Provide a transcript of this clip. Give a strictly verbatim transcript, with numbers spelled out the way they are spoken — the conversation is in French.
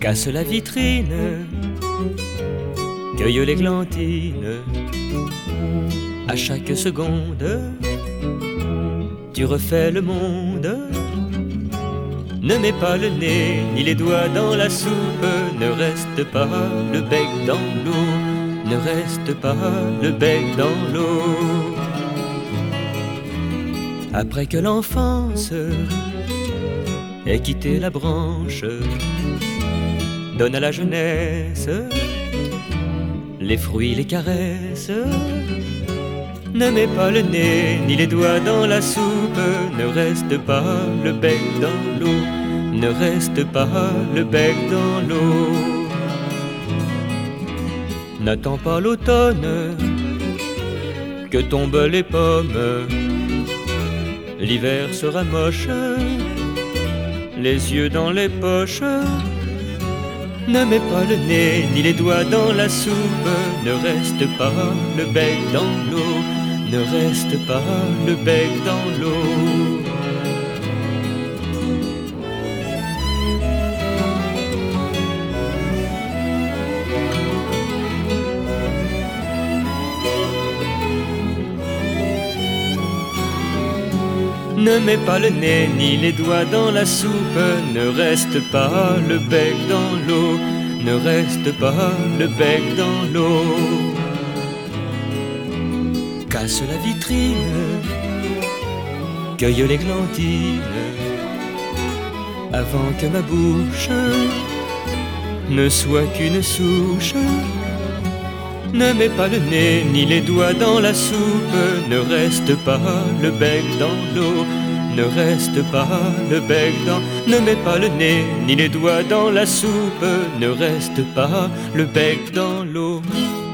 Casse la vitrine, cueille l'églantine. À chaque seconde, tu refais le monde. Ne mets pas le nez ni les doigts dans la soupe. Ne reste pas le bec dans l'eau. Ne reste pas le bec dans l'eau. Après que l'enfance ait quitté la branche, donne à la jeunesse les fruits, les caresses. Ne mets pas le nez ni les doigts dans la soupe. Ne reste pas le bec dans l'eau. Ne reste pas le bec dans l'eau. N'attends pas l'automne que tombent les pommes. L'hiver sera moche, les yeux dans les poches. Ne mets pas le nez ni les doigts dans la soupe. Ne reste pas le bec dans l'eau. Ne reste pas le bec dans l'eau. Ne mets pas le nez ni les doigts dans la soupe. Ne reste pas le bec dans l'eau. Ne reste pas le bec dans l'eau. Casse la vitrine, cueille l'églantine, avant que ma bouche ne soit qu'une souche. Ne mets pas le nez ni les doigts dans la soupe. Ne reste pas le bec dans l'eau. Ne reste pas le bec dans. Ne mets pas le nez ni les doigts dans la soupe. Ne reste pas le bec dans l'eau.